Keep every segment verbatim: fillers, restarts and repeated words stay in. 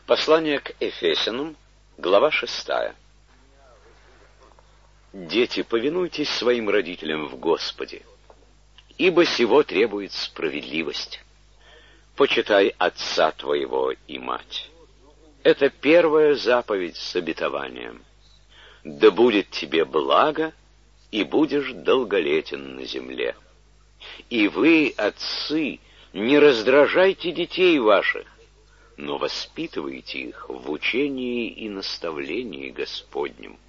Послание к Ефесянам, глава шестая. Дети, повинуйтесь своим родителям в Господе, ибо сего требует справедливость. Почитай отца твоего и мать. Это первая заповедь с обетованием. Да будет тебе благо, и будешь долголетен на земле. И вы, отцы, не раздражайте детей ваших, но воспитывайте их в учении и наставлении Господнем.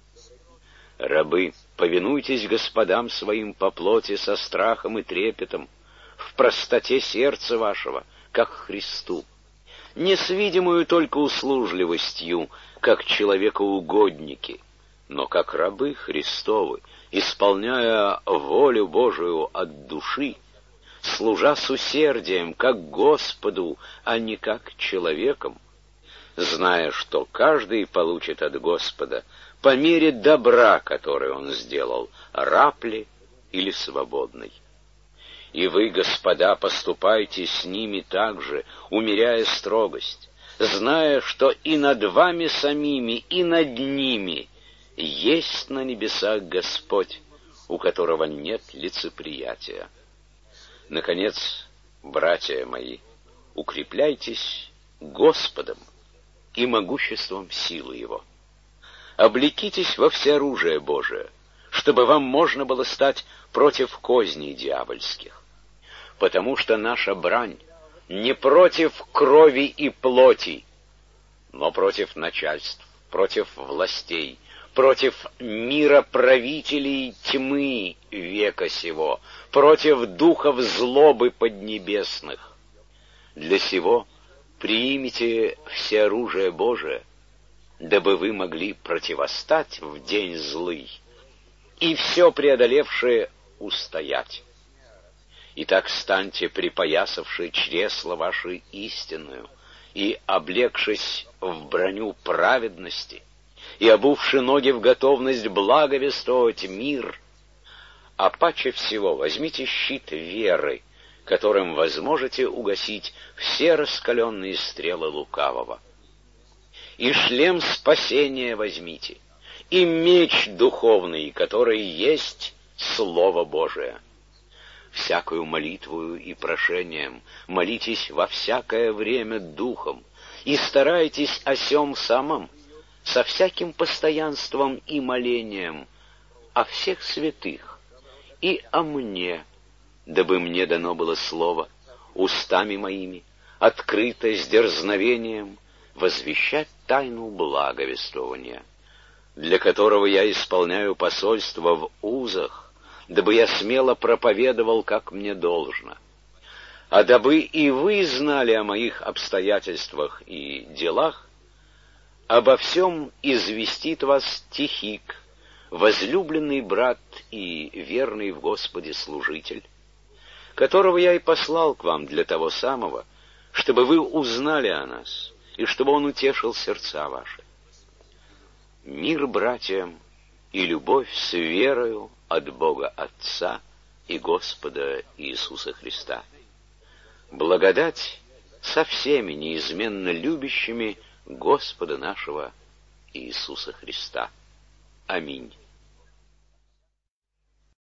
Рабы, повинуйтесь господам своим по плоти со страхом и трепетом, в простоте сердца вашего, как Христу, не с видимую только услужливостью, как человекоугодники, но как рабы Христовы, исполняя волю Божию от души, служа с усердием, как Господу, а не как человеком, зная, что каждый получит от Господа по мере добра, которое он сделал, раб ли или свободный. И вы, господа, поступайте с ними так же, умеряя строгость, зная, что и над вами самими, и над ними есть на небесах Господь, у которого нет лицеприятия. Наконец, братья мои, укрепляйтесь Господом и могуществом силы Его. Облекитесь во всеоружие Божие, чтобы вам можно было стать против козней дьявольских. Потому что наша брань не против крови и плоти, но против начальств, против властей, против мироправителей тьмы века сего, против духов злобы поднебесных. Для сего приимите всеоружие Божие, дабы вы могли противостать в день злый и все преодолевшее устоять. Итак, станьте, припоясавши чресло ваше истинную и облегшись в броню праведности, и обувши ноги в готовность благовествовать мир, а паче всего возьмите щит веры, которым возможете угасить все раскаленные стрелы лукавого. И шлем спасения возьмите, и меч духовный, который есть Слово Божие. Всякую молитвою и прошением молитесь во всякое время духом, и старайтесь о сем самом со всяким постоянством и молением о всех святых и о мне, дабы мне дано было слово устами моими, открыто с дерзновением, возвещать тайну благовествования, для которого я исполняю посольство в узах, дабы я смело проповедовал, как мне должно. А дабы и вы знали о моих обстоятельствах и делах, обо всем известит вас Тихик, возлюбленный брат и верный в Господе служитель, которого я и послал к вам для того самого, чтобы вы узнали о нас, и чтобы он утешил сердца ваши. Мир братьям и любовь с верою от Бога Отца и Господа Иисуса Христа. Благодать со всеми неизменно любящими Господа нашего Иисуса Христа. Аминь.